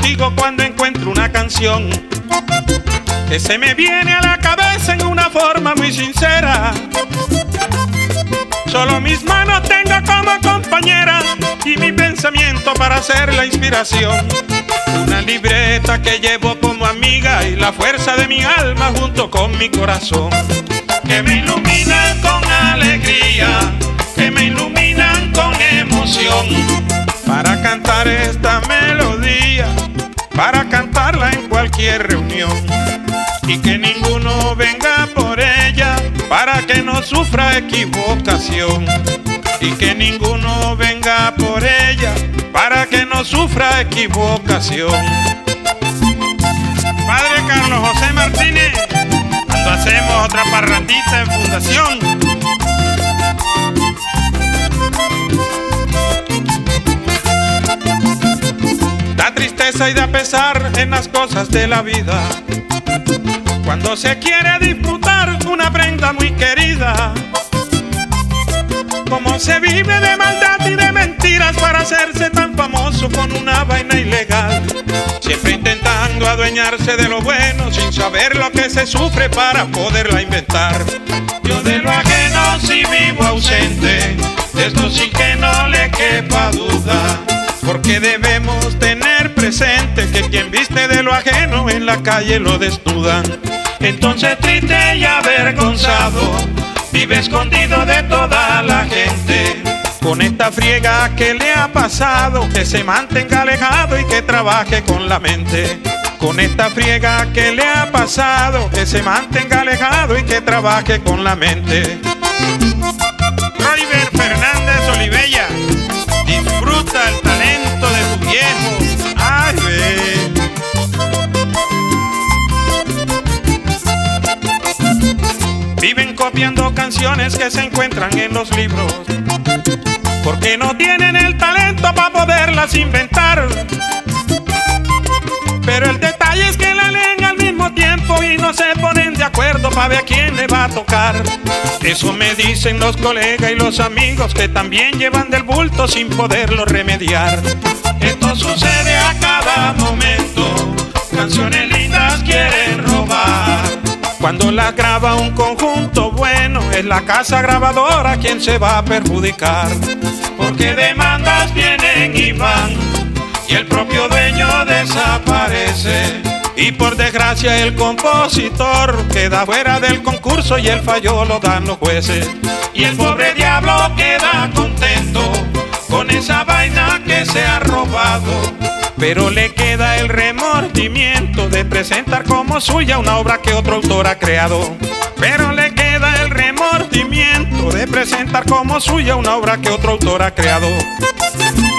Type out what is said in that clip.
contigo cuando encuentro una canción que se me viene a la cabeza en una forma muy sincera. Solo mis manos tengo como compañera y mi pensamiento para hacer la inspiración. Una libreta que llevo como amiga y la fuerza de mi alma junto con mi corazón, que me iluminan con alegría, que me iluminan con emoción, para cantar esta melodía, para cantarla en cualquier reunión, y que ninguno venga por ella para que no sufra equivocación, y que ninguno venga por ella para que no sufra equivocación. Padre Carlos José Martínez, cuando hacemos otra parrandita en Fundación. Da tristeza y da pesar en las cosas de la vida, cuando se quiere disfrutar una prenda muy querida. Como se vive de maldad y de mentiras para hacerse tan famoso con una vaina ilegal, siempre intentando adueñarse de lo bueno sin saber lo que se sufre para poderla inventar. Yo de lo ajeno sí vivo ausente, de esto sí que no le quepa duda, porque debemos tener presente que quien viste de lo ajeno en la calle lo desnudan. Entonces triste y avergonzado vive escondido de toda la gente, con esta friega que le ha pasado, que se mantenga alejado y que trabaje con la mente. Con esta friega que le ha pasado, que se mantenga alejado y que trabaje con la mente. Roiber Fernández Olivella, disfruta el talento de tu viejo. Ay, ve. Viven copiando canciones que se encuentran en los libros, porque no tienen el talento para poderlas inventar. Pero el detalle es que la leen al mismo tiempo y no se ponen de acuerdo para ver a quién le va a tocar. Eso me dicen los colegas y los amigos que también llevan del bulto sin poderlo remediar. Esto sucede a cada momento, canciones lindas quieren robar. Cuando las graba un conjunto bueno, es la casa grabadora quien se va a perjudicar, porque demandas vienen y van y el propio dueño desaparece, y por desgracia el compositor queda fuera del concurso y el fallo lo dan los jueces, y el pobre diablo queda contento con esa vaina que se ha robado, pero le queda el remordimiento de presentar como suya una obra que otro autor ha creado. Pero le queda el remordimiento de presentar como suya una obra que otro autor ha creado.